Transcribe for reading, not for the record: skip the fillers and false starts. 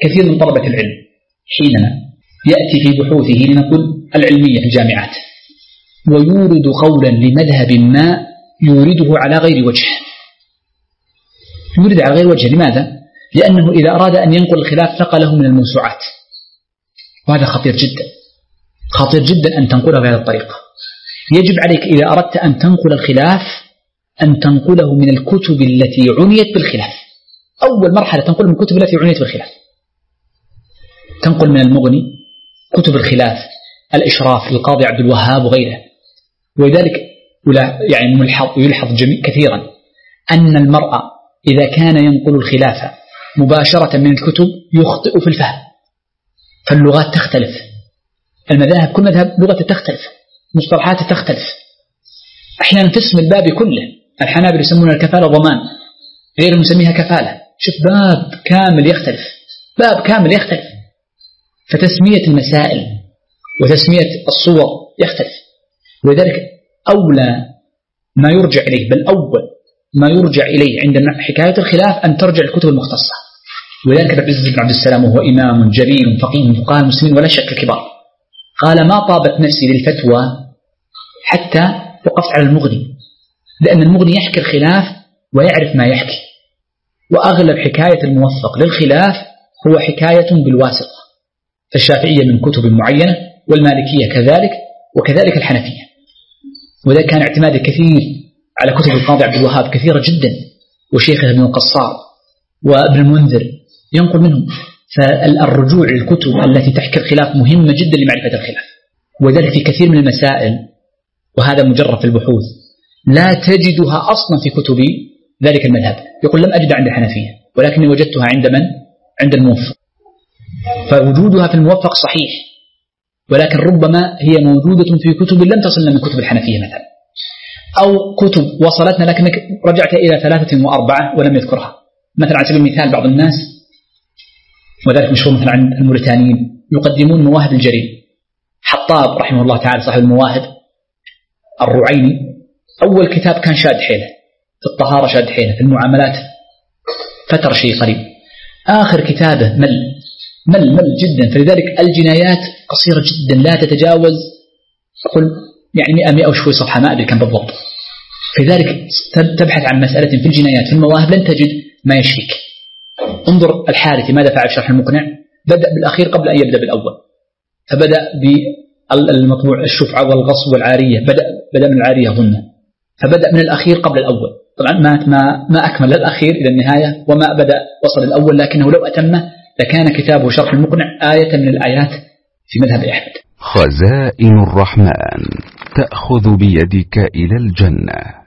كثير من طلبة العلم حينما يأتي في بحوثه لنقول العلمية في الجامعات ويورد قولا لمذهب ما يورده على غير وجه، يورد على غير وجه. لماذا؟ لأنه إذا أراد أن ينقل الخلاف ثقله من الموسوعات، وهذا خطير جدا، خطير جدا أن تنقله بهذه الطريقة. يجب عليك إذا أردت أن تنقل الخلاف أن تنقله من الكتب التي عنيت بالخلاف. أول مرحلة تنقل من الكتب التي عنيت بالخلاف، تنقل من المغني، كتب الخلاف، الإشراف للقاضي عبد الوهاب وغيره. ولذلك يعني يلحظ كثيرا أن المرأة إذا كان ينقل الخلاف مباشرة من الكتب يخطئ في الفهم، فاللغات تختلف، المذاهب كل مذهب لغة تختلف، مصطلحات تختلف، أحيانا تسمي الباب كله. الحنابلة يسمون الكفالة ضمان، غير مسميها كفالة. شوف باب كامل يختلف، باب كامل يختلف، فتسمية المسائل وتسمية الصور يختلف. ولذلك أولى ما يرجع إليه، بل أول ما يرجع إليه عند حكاية الخلاف أن ترجع الكتب المختصة. ولذلك العز بن عبد السلام وهو إمام جليل فقيه من فقهاء المسلمين ولا شك كبار، قال ما طابت نفسي للفتوى حتى وقفت على المغني، لأن المغني يحكي الخلاف ويعرف ما يحكي، وأغلب حكاية الموفق للخلاف هو حكاية بالواسطة، فالشافعية من كتب معينة والمالكية كذلك وكذلك الحنفية. وذا كان اعتمادي كثير على كتب القاضي عبد الوهاب كثيرة جدا، وشيخه ابن القصار وابن المنذر ينقل منهم. فالرجوع للكتب التي تحكي الخلاف مهمة جدا لمعرفة الخلاف. وذلك في كثير من المسائل، وهذا مجرب في البحوث، لا تجدها أصلا في كتب ذلك المذهب. يقول لم أجد عند الحنفية ولكني وجدتها عند من؟ عند الموفق. فوجودها في الموفق صحيح، ولكن ربما هي موجودة في كتب لم تصلنا من كتب الحنفية مثلا، أو كتب وصلتنا لكنك رجعت إلى 3 و4 ولم يذكرها. مثلا على سبيل المثال بعض الناس، وذلك مشهور مثلا عند الموريتانيين، يقدمون مواهب الجرير. حطاب رحمه الله تعالى صاحب المواهب الرعيني أول كتاب كان شاد حيله في الطهارة، شاد حيله في المعاملات فتر شيء قريب. آخر كتابه مل جدا، فلذلك الجنايات قصيرة جدا لا تتجاوز أقول يعني 100 وشوي صفحة، ما أدري كم بالضبط. فلذلك تبحث عن مسألة في الجنايات في المواهب لن تجد ما يشفيك. انظر الحارثي ماذا فعل شرح المقنع، بدأ بالأخير قبل أن يبدأ بالأول، فبدأ بالمطبوع الشفعة والغصب والعارية، بدأ من العارية ظنه، فبدأ من الأخير قبل الأول. طبعا ما أكمل الأخير إلى النهاية وما بدأ وصل الأول، لكنه لو أتمه لكان كتابه شرح المقنع آية من الآيات في مذهب أحمد. خزائن الرحمن تأخذ بيدك إلى الجنة.